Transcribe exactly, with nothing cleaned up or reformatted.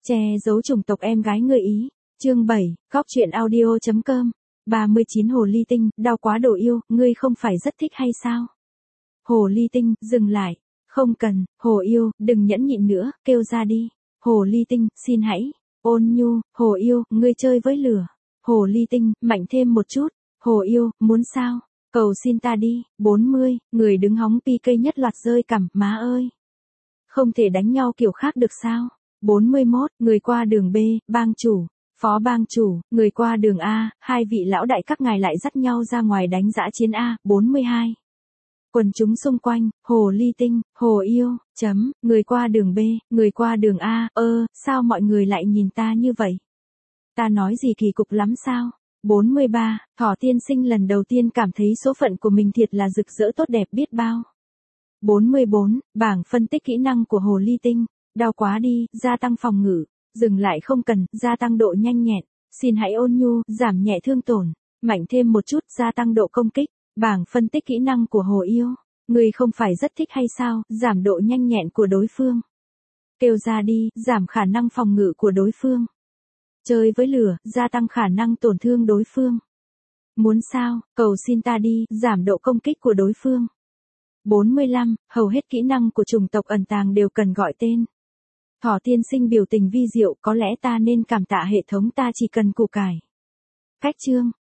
Che giấu chủng tộc em gái người Ý. Chương bảy, Góc truyện audio.com. ba mươi chín Hồ ly tinh, đau quá độ yêu, ngươi không phải rất thích hay sao? Hồ ly tinh, dừng lại. Không cần, Hồ yêu, đừng nhẫn nhịn nữa, kêu ra đi. Hồ ly tinh, xin hãy. Ôn nhu, Hồ yêu, ngươi chơi với lửa. Hồ ly tinh, mạnh thêm một chút. Hồ yêu, muốn sao? Cầu xin ta đi. bốn mươi, người đứng hóng pi cây nhất loạt rơi cằm, má ơi. Không thể đánh nhau kiểu khác được sao? bốn mươi mốt, người qua đường B, bang chủ, phó bang chủ, người qua đường A, hai vị lão đại các ngài lại dắt nhau ra ngoài đánh dã chiến A. bốn mươi hai. Quần chúng xung quanh, Hồ ly tinh, Hồ yêu, chấm, người qua đường B, người qua đường A, ơ, sao mọi người lại nhìn ta như vậy? Ta nói gì kỳ cục lắm sao? bốn mươi ba, Thỏ tiên sinh lần đầu tiên cảm thấy số phận của mình thiệt là rực rỡ tốt đẹp biết bao. bốn mươi bốn, bảng phân tích kỹ năng của Hồ ly tinh. Đau quá đi, gia tăng phòng ngự. Dừng lại không cần, gia tăng độ nhanh nhẹn. Xin hãy ôn nhu, giảm nhẹ thương tổn. Mạnh thêm một chút, gia tăng độ công kích. Bảng phân tích kỹ năng của Hồ yêu. Người không phải rất thích hay sao, giảm độ nhanh nhẹn của đối phương. Kêu ra đi, giảm khả năng phòng ngự của đối phương. Chơi với lửa, gia tăng khả năng tổn thương đối phương. Muốn sao, cầu xin ta đi, giảm độ công kích của đối phương. bốn mươi lăm, hầu hết kỹ năng của chủng tộc ẩn tàng đều cần gọi tên. Thỏ tiên sinh biểu tình vi diệu, có lẽ ta nên cảm tạ hệ thống, ta chỉ cần củ cải. Cách chương,